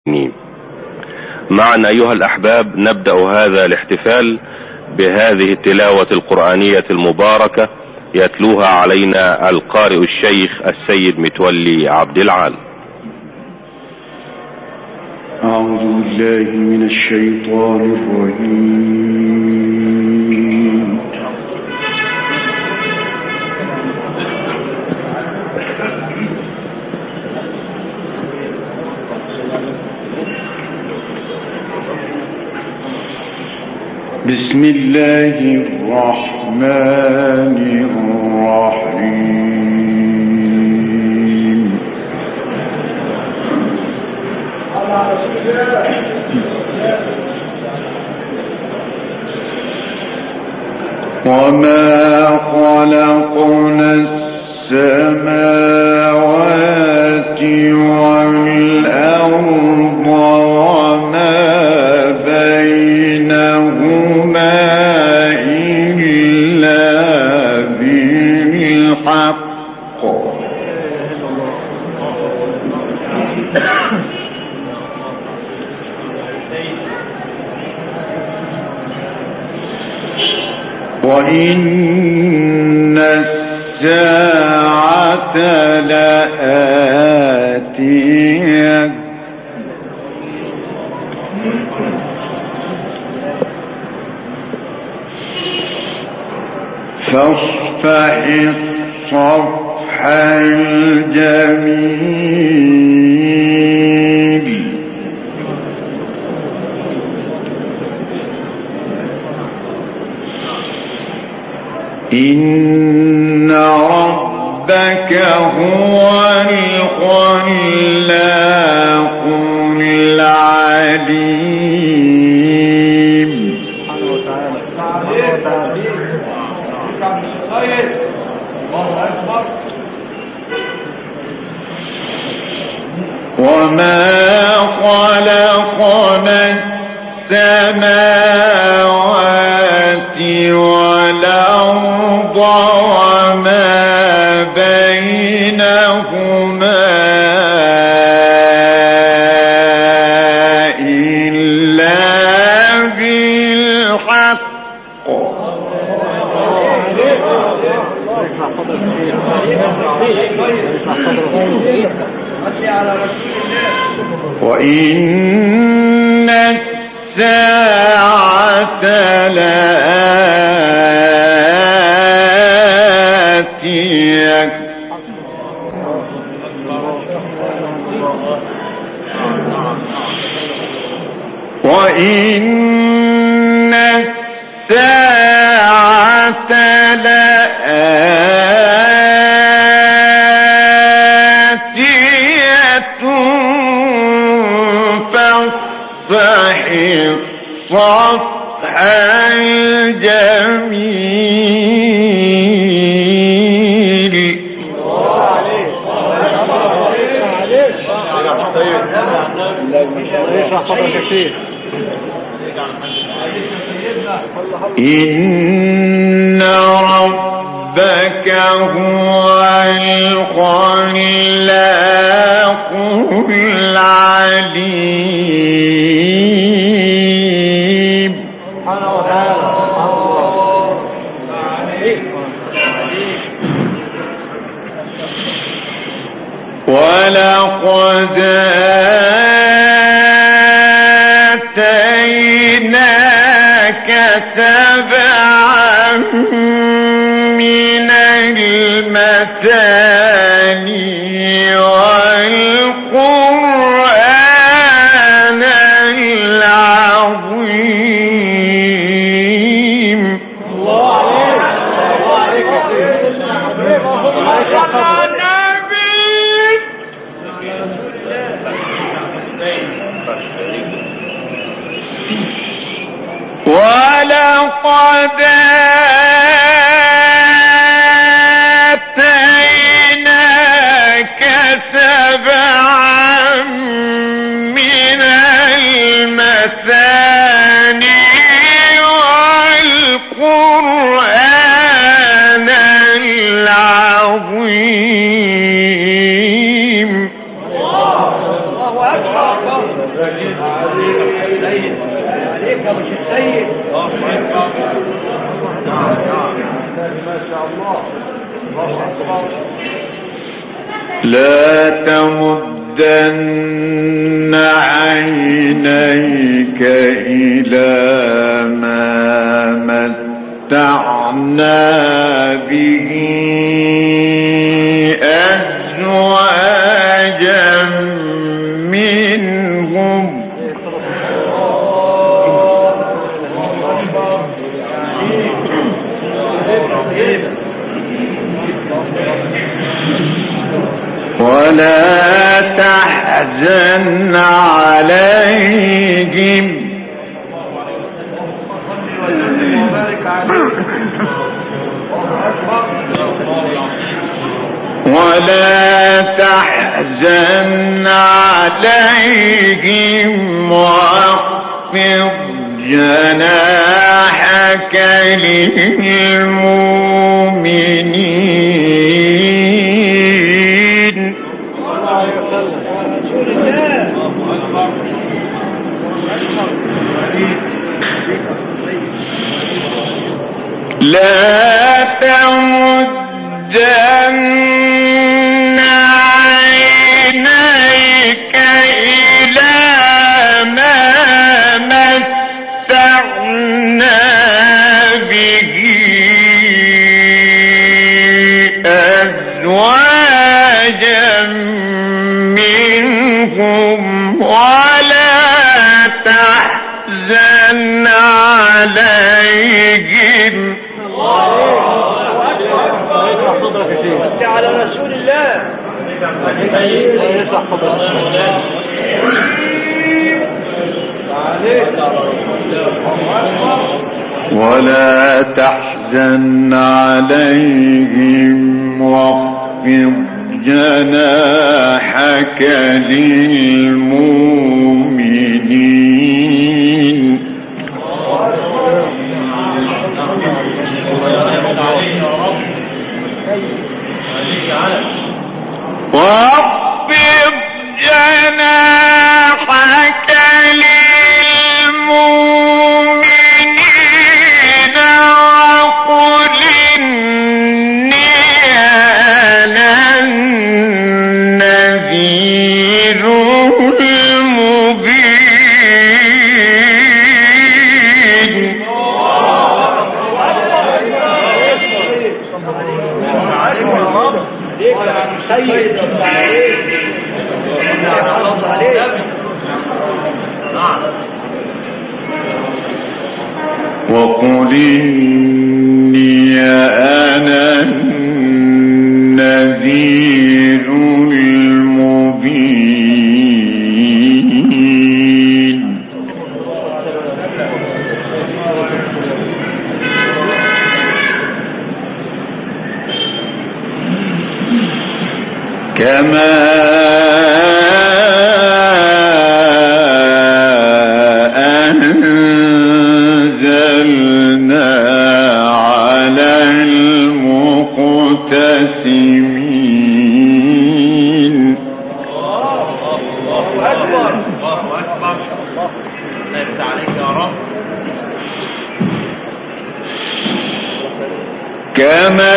معا أيها الأحباب، نبدأ هذا الاحتفال بهذه التلاوة القرآنية المباركة يتلوها علينا القارئ الشيخ السيد متولي عبد العال. أعوذ بالله من الشيطان الرجيم. بسم الله الرحمن الرحيم. وما خلقنا السماوات والأرض وما بينهما إلا بالحق وإن الساعة لآتية فاصفح الصفح الجميل إن ربك هو الخلاق العليم. وما خلقنا السماوات والأرض وما بينهما إلا بالحق وإن الساعة لآتية وإن الساعة فاصفح الصفح الجميل إن ربك هو الخلاق العليم. ولقد آتيناك سبعا من المثاني والقرآن العظيم. ولقد آتيناك سبعا من المثاني والقرآن العظيم. الله أكبر. عليك يا ابو السيد. ما شاء الله. لا تمدن عينيك إلى ما متعنا به أزواجا منهم ولا تحزن عليهم ولا تحزن عليهم واخفض جناحك للمؤمنين لا تمدن عينيك إلى ما متعنا به أزواجا منهم ولا تحزن عليهم على رسول الله. ولا تحزن عليهم واخفض جناحك للمؤمنين واخفض جناحك للمؤمنين وقل إني أنا النذير المبين وقل إني أنا النذير المبين كما أنزلنا على المقتسمين الله أكبر الله أكبر الله يفتح عليك يا رب كما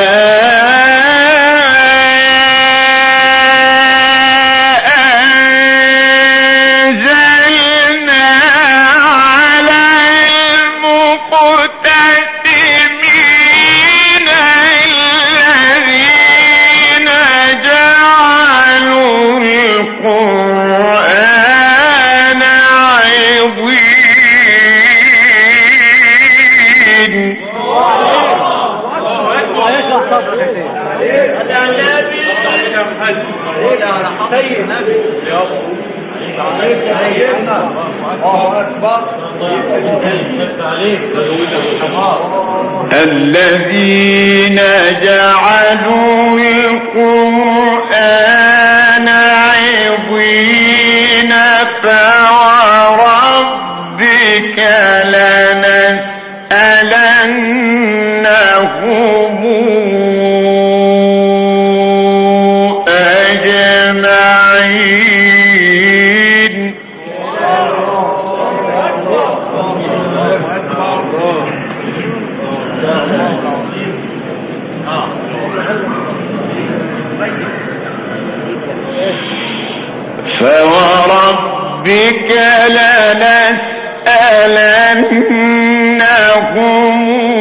الذين جعلوا القرآن عضين فوربك لنسألنهم أجمعين ربك لنسألنهم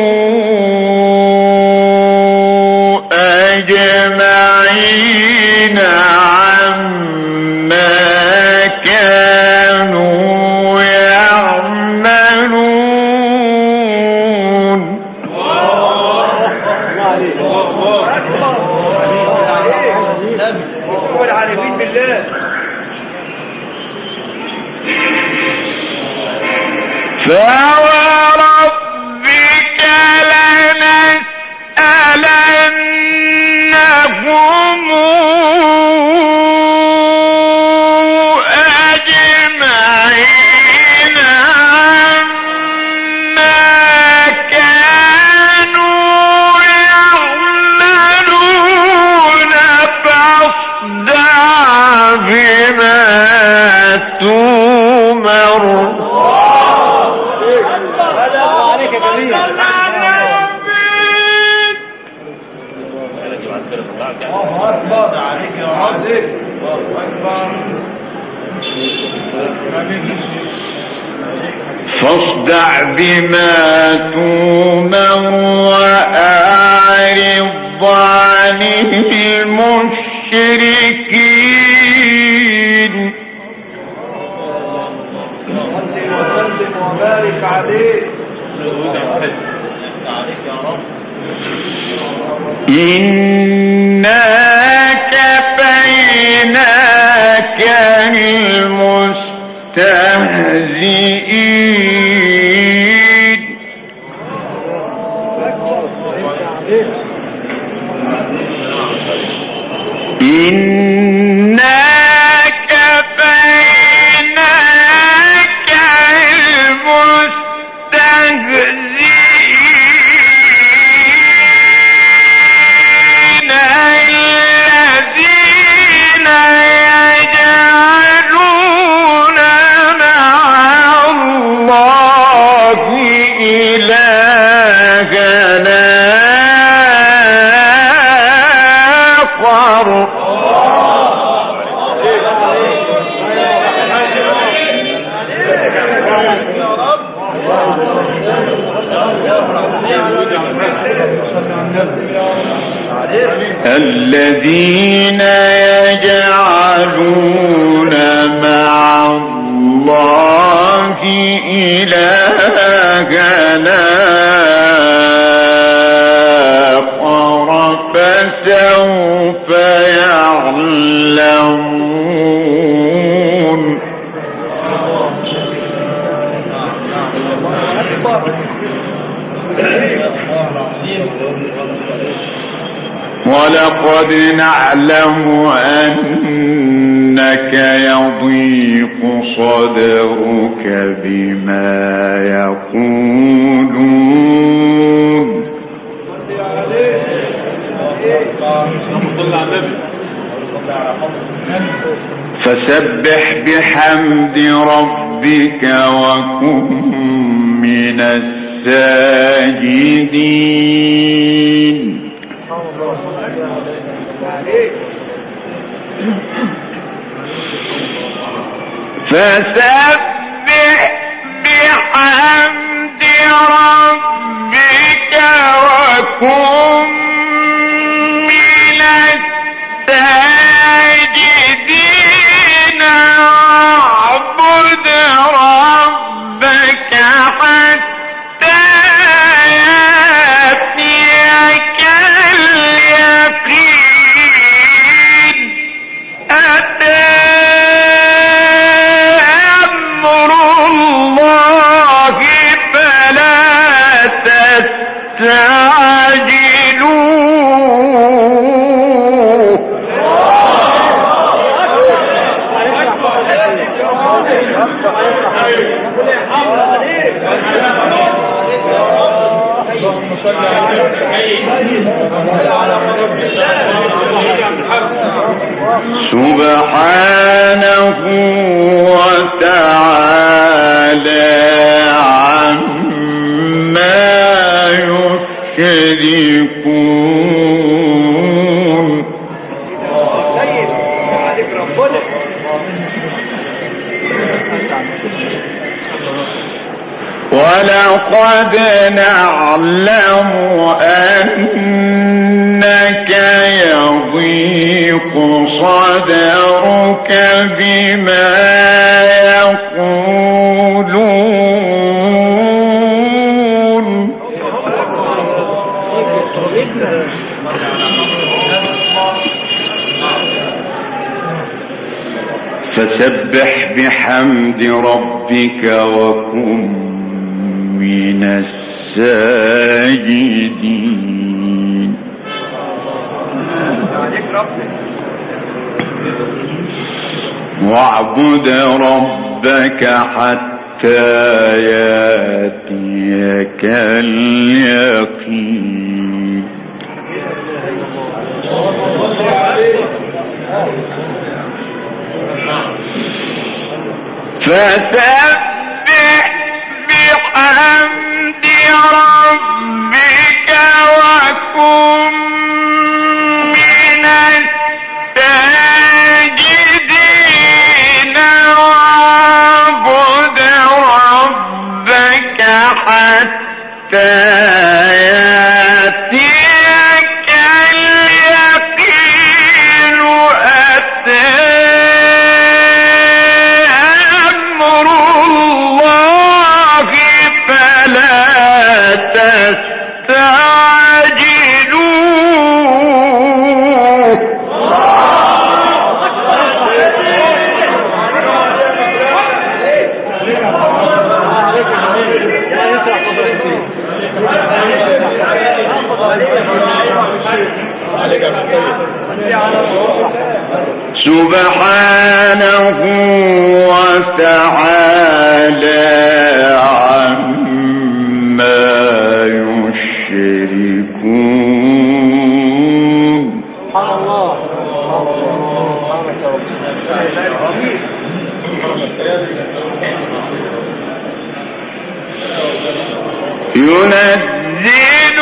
أجمعين عما كانوا يعملون. والعارفين بالله. فوربك لنسألنهم أجمعين عما كانوا يعملون فاصدع بما تؤمر. فاصدع بما تؤمر وأعرض عن المشركين. وبارك عليك يا رب. إنا كفيناك المستهزئين. إنا كفيناك المستهزئين الذين يجعلون مع الله إلهنا آخر. الذين يجعلون مع الله إلهنا آخر فسوف يعلمون. ولقد نعلم أنك يضيق صدرك بما يقولون فسبح بحمد ربك وكن من الساجدين. فسبح بحمد ربك وكن من الساجدين واعبد ربك حتى يأتيك اليقين. أتى أمر الله فلا تستعجلوه. سبحانه وتعالى عما يشركون. ولقد نعلم أنك يضيق صدرك بما يقولون فسبح بحمد ربك وكن من الساجدين واعبد ربك حتى يأتيك اليقين فسبح بحمد ربك وكن من الساجدين واعبد ربك حتى يأتيك اليقين أمر الله فلا تستعجلوه سبحانه وتعالى عما يشركون ينزل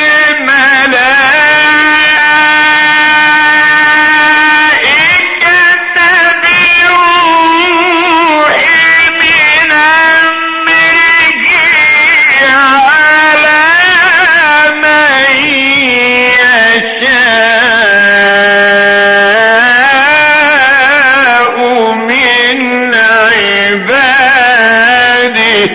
الملائكة بالروح من أمره على من يشاء من عباده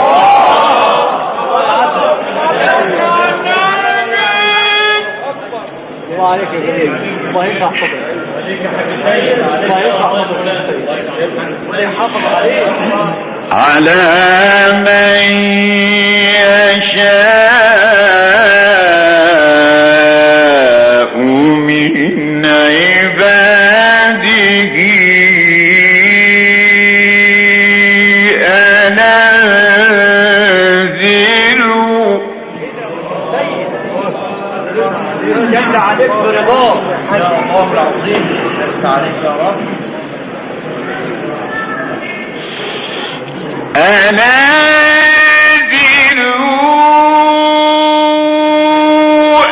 عليك يا جميل الله يرفع صدرك الله يرفع صدرك الله يحافظ عليك على من يشاء من عباده أنزلوا يمنع عليك برضاه الله العظيم يرفع عليك يا رب أنزلوا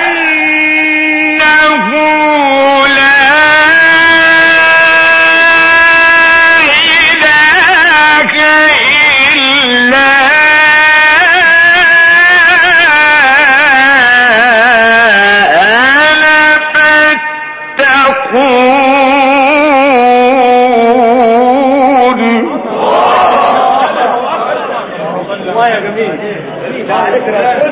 أنه لا إله إلا أنا فاتقون الله يا جميل عليك رسول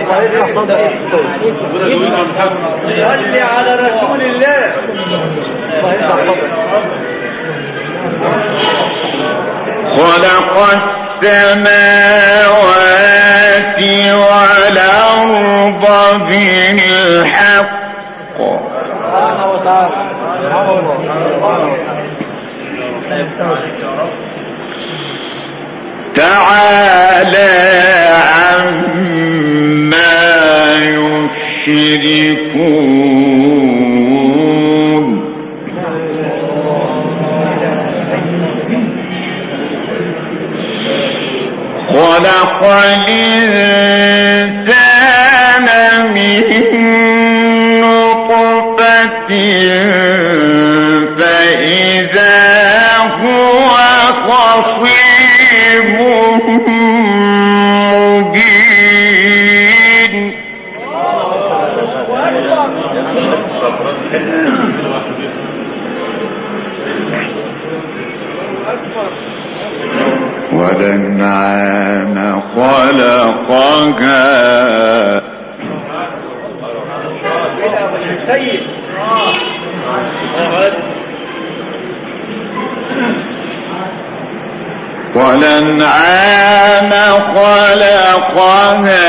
صلي على رسول الله الله يرفع صدرك خلق السماوات والأرض بالحق سبحانه وتعالى تعالى عما يشركون خلق الإنسان من نطفة فإذا هو خصيم والأنعام خلقها والأنعام خلقها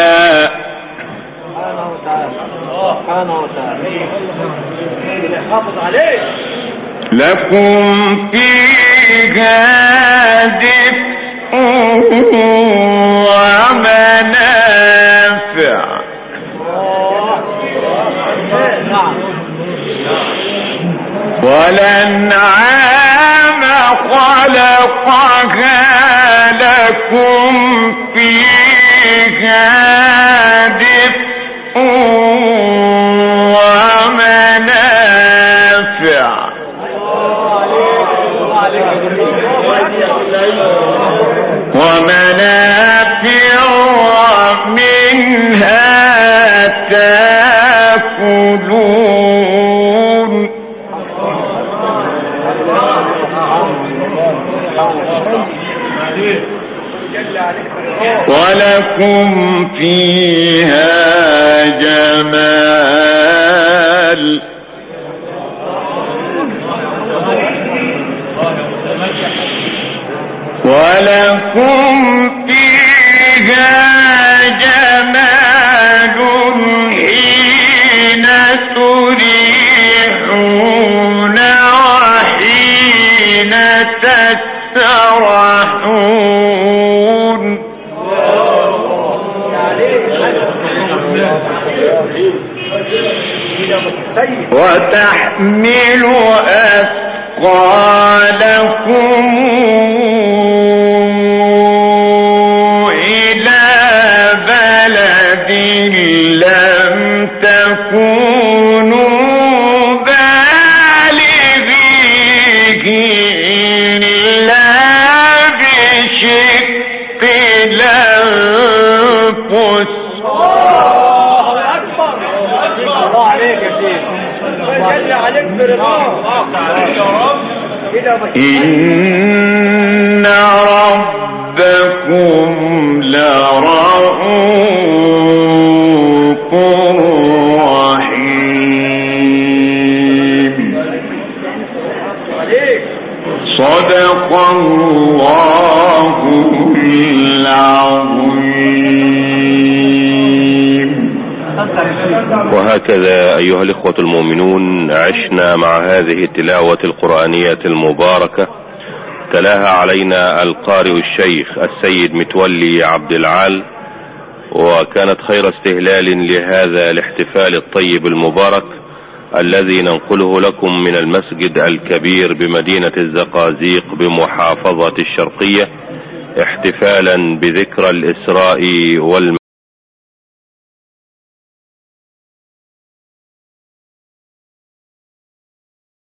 سبحانه وتعالى حافظ عليه لكم فيها دفء ومنافع والأنعام خلقها لكم فيها دفء ومنافع ومنها تأكلون ولكم فيها جمال ولكم فيها جمال حين تريحون وحين تسرحون وتحمل أثقالكم إلى بلد لم تكونوا بالغيه إلا بشق الأنفس إن ربكم لرؤوف رحيم صدق الله العظيم. وهكذا أيها الإخوة المؤمنون عشنا مع هذه التلاوة القرآنية المباركة تلاها علينا القارئ الشيخ السيد متولي عبد العال، وكانت خير استهلال لهذا الاحتفال الطيب المبارك الذي ننقله لكم من المسجد الكبير بمدينة الزقازيق بمحافظة الشرقية، احتفالا بذكرى الإسراء والمعراج